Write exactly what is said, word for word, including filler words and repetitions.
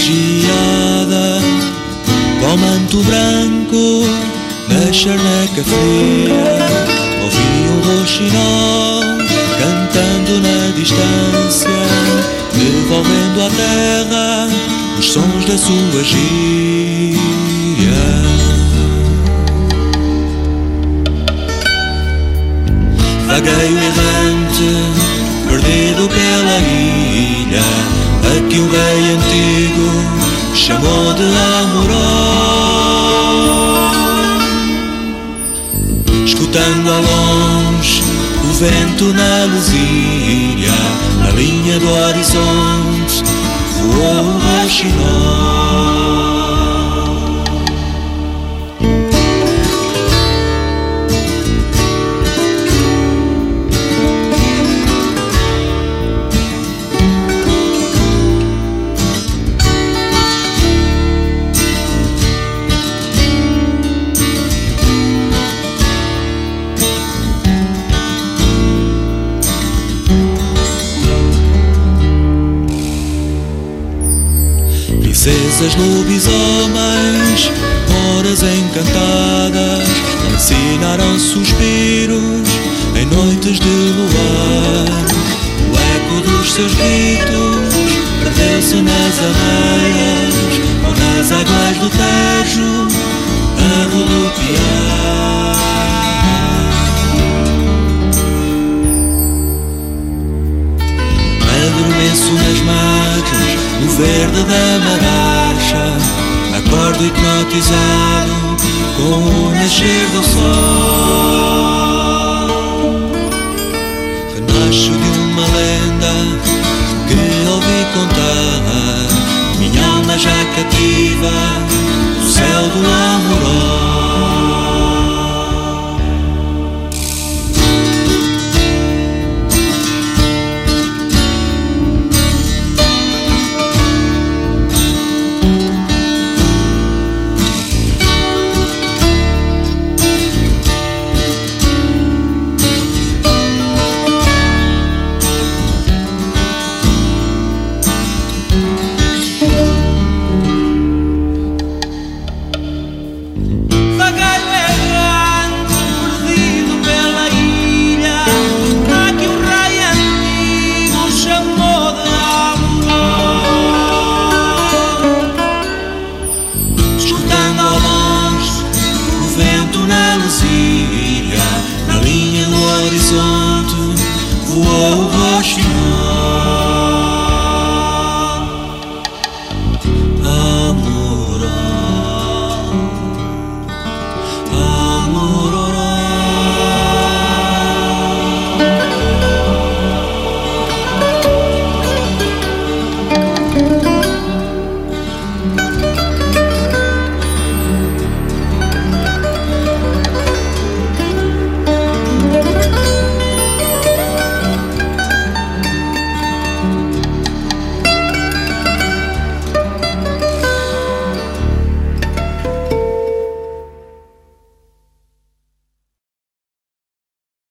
geada, com manto branco na charneca fria, ouvi um roxinol cantando na distância, devolvendo à terra os sons da sua gíria. Vagueio errante, perdido pela ilha, a que um rei antigo chamou de Amoró. Escutando ao longe o vento na luzilha, na linha do horizonte voou o roxinol. Princesas, lobisomens, moras encantadas, ensinaram suspiros em noites de luar. O eco dos seus gritos perdeu-se nas areias ou nas águas do Tejo a rodopiar. Adormeço nas margens, no verde da Maracha, acordo hipnotizado com o nascer do sol, que nasce de uma lenda que ouvi contar, minha alma já cativa no céu do Amoró. Na linha do horizonte voou o roxinol.